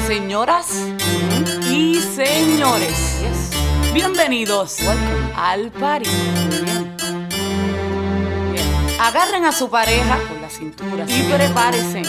Señoras y señores, bienvenidos al party. Agarren a su pareja por la cintura y prepárense,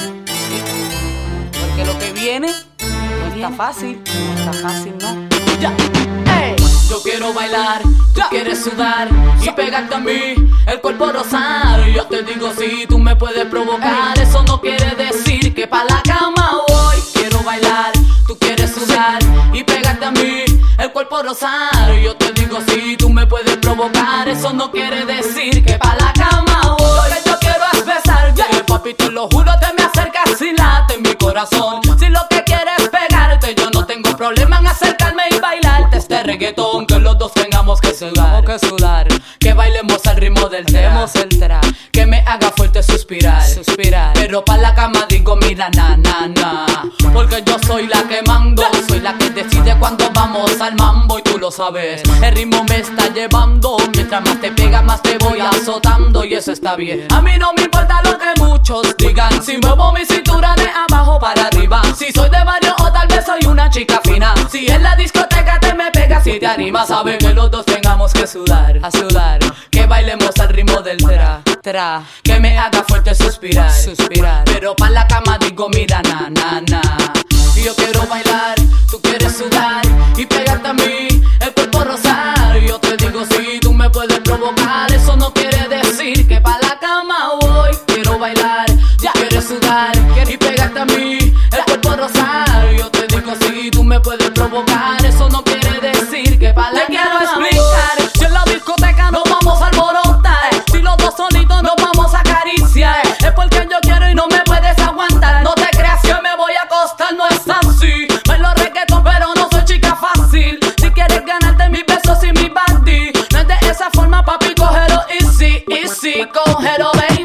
porque lo que viene no está fácil, no. Ya. Hey. Yo quiero bailar, tú quieres sudar y pegarte a mí, el cuerpo rosar. Yo te digo si tú me puedes provocar, eso no quiere decir que pa' la cama voy. Quiero bailar, tú quieres sudar y pegarte a mí, el cuerpo rosar. Yo te digo si tú me puedes provocar, eso no quiere decir que pa' la cama voy. Lo que yo quiero es besarte, papi, te lo juro, te me acercas y late en mi corazón. Si lo que quieres es pegarte, yo no tengo problema en acercarme y bailarte este reggaetón. Que los dos tengamos que sudar, que bailemos al ritmo del tra, que me haga fuerte suspirar. Pero pa' la cama digo mira na, porque yo soy la que mando, soy la que decide cuando vamos al mambo y tú lo sabes. El ritmo me está llevando, mientras más te pega más te voy azotando y eso está bien. A mí no me importa lo que muchos digan, si muevo mi cintura de abajo para arriba, si soy de barrio o tal vez soy una chica fina. Si en la discoteca te me pegas y te animas, sabe que los dos tengamos que sudar, que bailemos al ritmo del tra, que me haga fuerte suspirar. Pero pa' la cama digo mira na. Y yo quiero bailar, tú quieres sudar y pegarte a mí, el cuerpo rosar. Yo te digo si tú me puedes provocar, eso no quiere decir que pa' la cama voy. Quiero bailar, tú quieres sudar y pegarte a mí, el cuerpo rosar. Yo te digo si tú me puedes provocar, eso no quiere decir que pa' la cama voy. Si en la discoteca nos vamos a alborotar, si los dos solitos nos vamos a acariciar, es porque yo quiero y no me puedes aguantar. No te creas que me voy a acostar, no es así. Bailo reggaetón pero no soy chica fácil. Si quieres ganarte mis besos y mi body, no es de esa forma, papi, cógelo easy, cógelo, baby.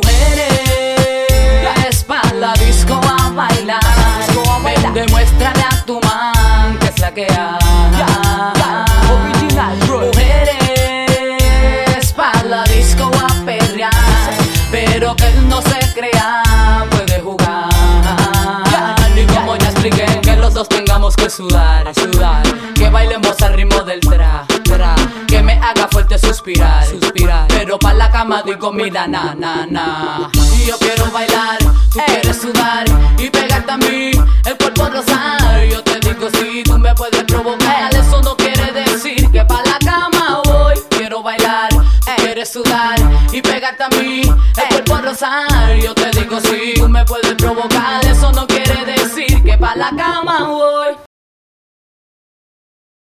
Mujeres pa' la disco a bailar, ven, demuéstrale a tu man que es la que hay. Mujeres pa' la disco a perrear, pero que él no se crea, puede jugar. Y como ya expliqué, que los dos tengamos que sudar, que bailemos al ritmo del tra, que me haga fuerte suspirar. Pero pa' la cama digo mira na. Y yo quiero bailar, tú quieres sudar y pegarte a mí, el cuerpo rosar. Yo te digo si tú me puedes provocar, eso no quiere decir que pa' la cama voy. Quiero bailar, quieres sudar y pegarte a mí, el cuerpo rosar. Yo te digo si tú me puedes provocar, eso no quiere decir que pa' la cama voy.